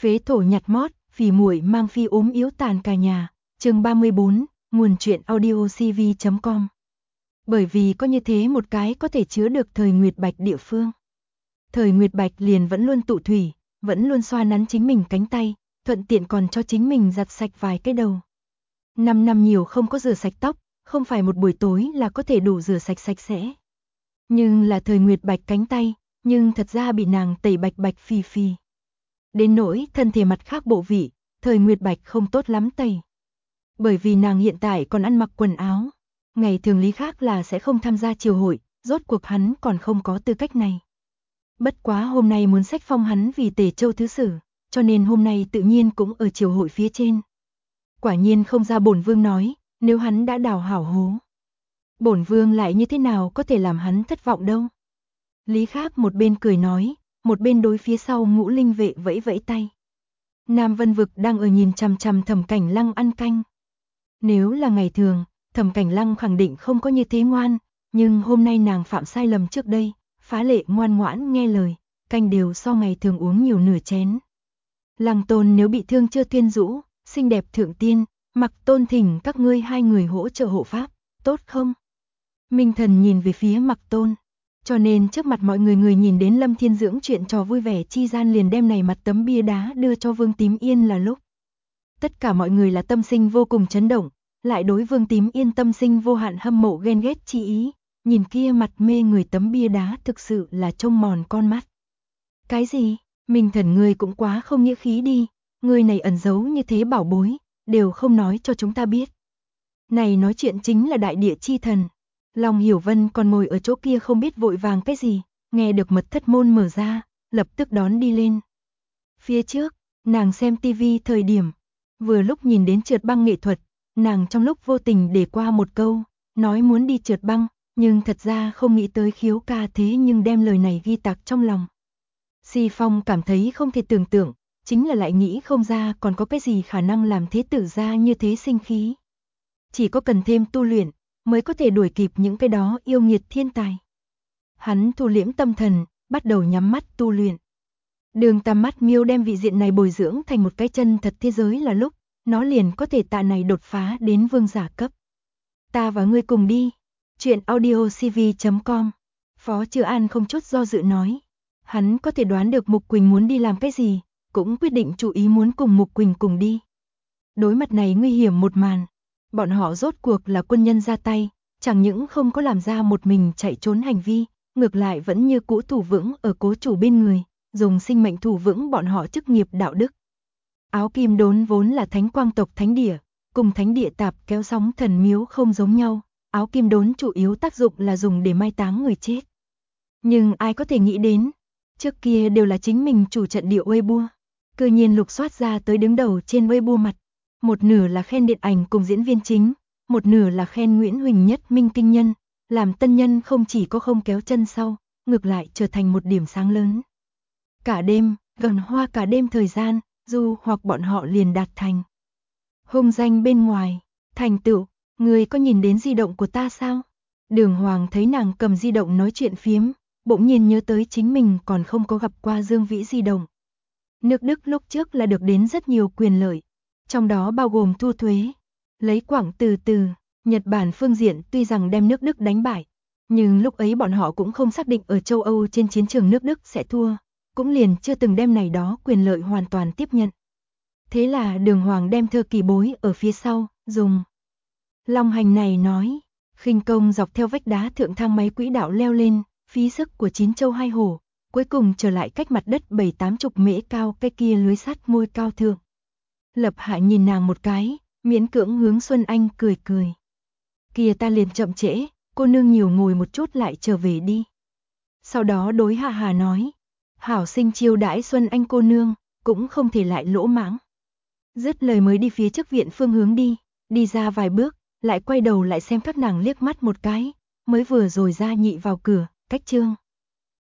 Phế thổ nhặt mót, phỉ muội mang phi ốm yếu tàn cả nhà. Chương 34, nguồn truyện audiocv.com. Bởi vì có như thế một cái có thể chứa được Thời Nguyệt Bạch địa phương. Thời Nguyệt Bạch liền vẫn luôn tụ thủy, vẫn luôn xoa nắn chính mình cánh tay, thuận tiện còn cho chính mình giặt sạch vài cái đầu. 5 năm nhiều không có rửa sạch tóc, không phải một buổi tối là có thể đủ rửa sạch sạch sẽ. Nhưng là Thời Nguyệt Bạch cánh tay, nhưng thật ra bị nàng tẩy bạch bạch phì phì. Đến nỗi thân thể mặt khác bộ vị, Thời Nguyệt Bạch không tốt lắm tẩy. Bởi vì nàng hiện tại còn ăn mặc quần áo, ngày thường lý khác là sẽ không tham gia triều hội, rốt cuộc hắn còn không có tư cách này. Bất quá hôm nay muốn sách phong hắn vì Tề Châu thứ sử, cho nên hôm nay tự nhiên cũng ở triều hội phía trên. Quả nhiên không ra bổn vương nói, nếu hắn đã đào hảo hố, bổn vương lại như thế nào có thể làm hắn thất vọng đâu. Lý Khác một bên cười nói, một bên đối phía sau Ngũ Linh vệ vẫy vẫy tay. Nam Vân Vực đang ở nhìn chằm chằm Thẩm Cảnh Lăng ăn canh. Nếu là ngày thường, Thẩm Cảnh Lăng khẳng định không có như thế ngoan, nhưng hôm nay nàng phạm sai lầm trước đây, phá lệ ngoan ngoãn nghe lời, canh đều so ngày thường uống nhiều nửa chén. Lăng Tôn nếu bị thương chưa thuyên rũ, xinh đẹp thượng tiên, Mặc Tôn thỉnh các ngươi hai người hỗ trợ hộ pháp, tốt không? Minh Thần nhìn về phía Mặc Tôn. Cho nên trước mặt mọi người nhìn đến Lâm Thiên Dưỡng chuyện trò vui vẻ chi gian liền đem này mặt tấm bia đá đưa cho Vương Tím Yên là lúc. Tất cả mọi người là tâm sinh vô cùng chấn động, lại đối Vương Tím Yên tâm sinh vô hạn hâm mộ ghen ghét chi ý, nhìn kia mặt mê người tấm bia đá thực sự là trông mòn con mắt. Cái gì? Minh Thần ngươi cũng quá không nghĩa khí đi, ngươi này ẩn giấu như thế bảo bối, đều không nói cho chúng ta biết. Này nói chuyện chính là đại địa chi thần. Long Hiểu Vân còn ngồi ở chỗ kia không biết vội vàng cái gì, nghe được mật thất môn mở ra, lập tức đón đi lên. Phía trước, nàng xem tivi thời điểm, vừa lúc nhìn đến trượt băng nghệ thuật, nàng trong lúc vô tình để qua một câu, nói muốn đi trượt băng, nhưng thật ra không nghĩ tới Khiếu ca thế nhưng đem lời này ghi tạc trong lòng. Si Phong cảm thấy không thể tưởng tượng, chính là lại nghĩ không ra còn có cái gì khả năng làm thế tử gia như thế sinh khí. Chỉ có cần thêm tu luyện, mới có thể đuổi kịp những cái đó yêu nghiệt thiên tài. Hắn thu liễm tâm thần, bắt đầu nhắm mắt tu luyện. Đường Tam Mắt Miêu đem vị diện này bồi dưỡng thành một cái chân thật thế giới là lúc, nó liền có thể tạ này đột phá đến vương giả cấp. Ta và ngươi cùng đi. Chuyện audiocv.com. Phó Trừ An không chút do dự nói. Hắn có thể đoán được Mục Quỳnh muốn đi làm cái gì, cũng quyết định chú ý muốn cùng Mục Quỳnh cùng đi. Đối mặt này nguy hiểm một màn. Bọn họ rốt cuộc là quân nhân ra tay, chẳng những không có làm ra một mình chạy trốn hành vi, ngược lại vẫn như cũ thủ vững ở cố chủ bên người, dùng sinh mệnh thủ vững bọn họ chức nghiệp đạo đức. Áo Kim Đốn vốn là thánh quang tộc thánh địa, cùng thánh địa tạp kéo sóng thần miếu không giống nhau, áo Kim Đốn chủ yếu tác dụng là dùng để mai táng người chết. Nhưng ai có thể nghĩ đến, trước kia đều là chính mình chủ trận địa Weibo, cư nhiên lục soát ra tới đứng đầu trên Weibo mặt. Một nửa là khen điện ảnh cùng diễn viên chính, một nửa là khen Nguyễn Huỳnh Nhất Minh kinh nhân, làm tân nhân không chỉ có không kéo chân sau, ngược lại trở thành một điểm sáng lớn. Cả đêm, gần hoa cả đêm thời gian, dù hoặc bọn họ liền đạt thành. Hung danh bên ngoài, thành tựu, người có nhìn đến di động của ta sao? Đường Hoàng thấy nàng cầm di động nói chuyện phiếm, bỗng nhiên nhớ tới chính mình còn không có gặp qua Dương Vĩ di động. Nước Đức lúc trước là được đến rất nhiều quyền lợi. Trong đó bao gồm thu thuế, lấy quảng từ, Nhật Bản phương diện tuy rằng đem nước Đức đánh bại, nhưng lúc ấy bọn họ cũng không xác định ở châu Âu trên chiến trường nước Đức sẽ thua, cũng liền chưa từng đem này đó quyền lợi hoàn toàn tiếp nhận. Thế là Đường Hoàng đem thơ kỳ bối ở phía sau, dùng long hành này nói, khinh công dọc theo vách đá thượng thang máy quỹ đạo leo lên, phí sức của 9 châu 2 hổ, cuối cùng trở lại cách mặt đất 7-80 mễ cao cái kia lưới sắt môi cao thượng. Lập Hạ nhìn nàng một cái, miễn cưỡng hướng Xuân Anh cười cười. Kìa ta liền chậm trễ, cô nương nhiều ngồi một chút lại trở về đi. Sau đó đối Hạ Hà nói, hảo sinh chiêu đãi Xuân Anh cô nương, cũng không thể lại lỗ mãng. Dứt lời mới đi phía trước viện phương hướng đi ra vài bước, lại quay đầu lại xem các nàng liếc mắt một cái, mới vừa rồi ra nhị vào cửa, cách Trương